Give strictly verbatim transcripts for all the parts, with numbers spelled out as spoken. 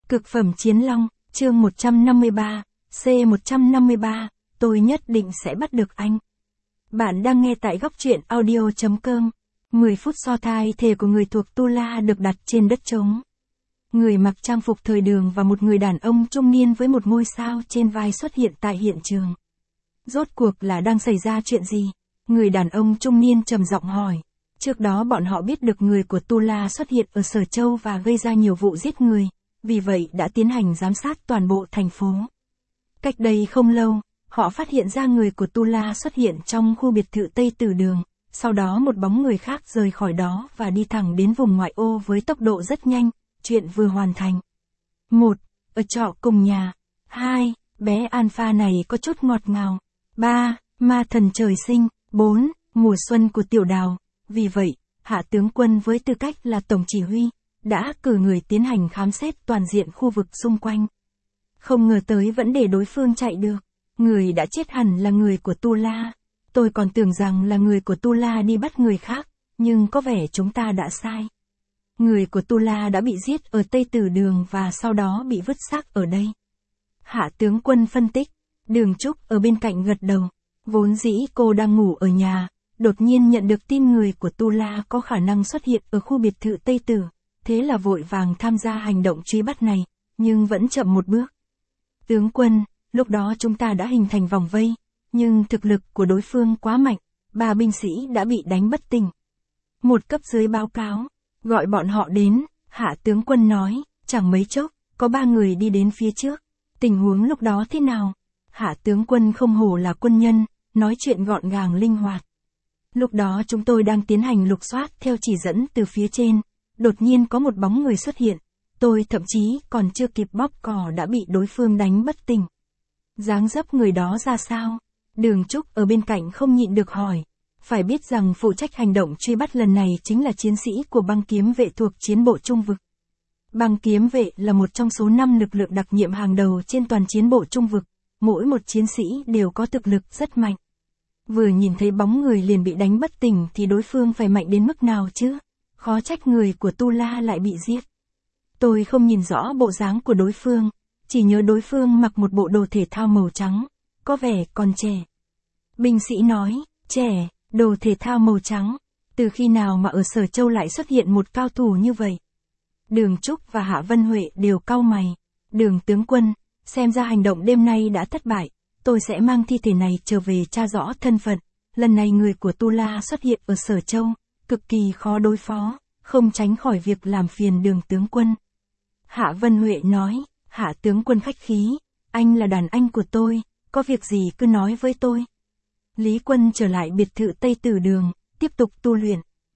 Cực phẩm chiến long, chương một trăm năm mươi ba, C một trăm năm mươi ba, tôi nhất định sẽ bắt được anh. Bạn đang nghe tại góc truyện audio chấm com. mười phút so thai thể của người thuộc Tu La được đặt trên đất trống. Người mặc trang phục thời đường và một người đàn ông trung niên với một ngôi sao trên vai xuất hiện tại hiện trường. Rốt cuộc là đang xảy ra chuyện gì? Người đàn ông trung niên trầm giọng hỏi. Trước đó bọn họ biết được người của Tu La xuất hiện ở Sở Châu và gây ra nhiều vụ giết người, vì vậy đã tiến hành giám sát toàn bộ thành phố. Cách đây không lâu, họ phát hiện ra người của Tu La xuất hiện trong khu biệt thự Tây Tử Đường, sau đó một bóng người khác rời khỏi đó và đi thẳng đến vùng ngoại ô với tốc độ rất nhanh, chuyện vừa hoàn thành. một. Ở trọ cùng nhà. hai. Bé Alpha này có chút ngọt ngào. ba. Ma thần trời sinh. bốn. Mùa xuân của Tiểu Đào. Vì vậy, Hạ tướng quân với tư cách là tổng chỉ huy, đã cử người tiến hành khám xét toàn diện khu vực xung quanh. Không ngờ tới vẫn để đối phương chạy được. Người đã chết hẳn là người của Tu La. Tôi còn tưởng rằng là người của Tu La đi bắt người khác, nhưng có vẻ chúng ta đã sai. Người của Tu La đã bị giết ở Tây Tử Đường và sau đó bị vứt xác ở đây. Hạ tướng quân phân tích. Đường Trúc ở bên cạnh gật đầu. Vốn dĩ cô đang ngủ ở nhà, đột nhiên nhận được tin người của Tu La có khả năng xuất hiện ở khu biệt thự Tây Tử, thế là vội vàng tham gia hành động truy bắt này, nhưng vẫn chậm một bước. Tướng quân, lúc đó chúng ta đã hình thành vòng vây, nhưng thực lực của đối phương quá mạnh, ba binh sĩ đã bị đánh bất tỉnh. Một cấp dưới báo cáo, gọi bọn họ đến, Hạ tướng quân nói, chẳng mấy chốc, có ba người đi đến phía trước. Tình huống lúc đó thế nào? Hạ tướng quân không hổ là quân nhân, nói chuyện gọn gàng linh hoạt. Lúc đó chúng tôi đang tiến hành lục soát theo chỉ dẫn từ phía trên, đột nhiên có một bóng người xuất hiện, tôi thậm chí còn chưa kịp bóp cò đã bị đối phương đánh bất tỉnh. Dáng dấp người đó ra sao? Đường Trúc ở bên cạnh không nhịn được hỏi. Phải biết rằng phụ trách hành động truy bắt lần này chính là chiến sĩ của băng kiếm vệ thuộc chiến bộ Trung vực. Băng kiếm vệ là một trong số năm lực lượng đặc nhiệm hàng đầu trên toàn chiến bộ Trung vực, mỗi một chiến sĩ đều có thực lực rất mạnh. Vừa nhìn thấy bóng người liền bị đánh bất tỉnh thì đối phương phải mạnh đến mức nào chứ? Khó trách người của Tu La lại bị giết. Tôi không nhìn rõ bộ dáng của đối phương, chỉ nhớ đối phương mặc một bộ đồ thể thao màu trắng, có vẻ còn trẻ. Binh sĩ nói, trẻ, đồ thể thao màu trắng, từ khi nào mà ở Sở Châu lại xuất hiện một cao thủ như vậy? Đường Trúc và Hạ Vân Huệ đều cau mày. Đường tướng quân, xem ra hành động đêm nay đã thất bại, tôi sẽ mang thi thể này trở về tra rõ thân phận. Lần này người của Tu La xuất hiện ở Sở Châu, cực kỳ khó đối phó, không tránh khỏi việc làm phiền Đường tướng quân. Hạ Vân Huệ nói, Hạ tướng quân khách khí, anh là đàn anh của tôi, có việc gì cứ nói với tôi. Lý Quân trở lại biệt thự Tây Tử Đường, tiếp tục tu luyện.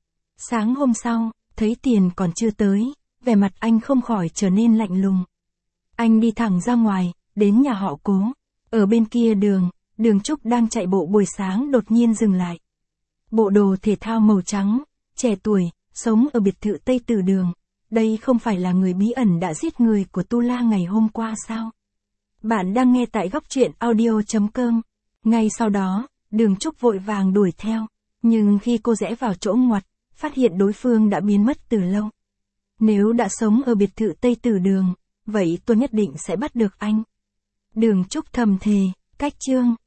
Sáng hôm sau, thấy tiền còn chưa tới, vẻ mặt anh không khỏi trở nên lạnh lùng. Anh đi thẳng ra ngoài, đến nhà họ Cố. Ở bên kia đường, Đường Trúc đang chạy bộ buổi sáng đột nhiên dừng lại. Bộ đồ thể thao màu trắng, trẻ tuổi, sống ở biệt thự Tây Tử Đường. Đây không phải là người bí ẩn đã giết người của Tu La ngày hôm qua sao? Bạn đang nghe tại góc truyện audio chấm com. Ngay sau đó, Đường Trúc vội vàng đuổi theo. Nhưng khi cô rẽ vào chỗ ngoặt, phát hiện đối phương đã biến mất từ lâu. Nếu đã sống ở biệt thự Tây Tử Đường, vậy tôi nhất định sẽ bắt được anh. Đường Trúc thầm thề, cách chương.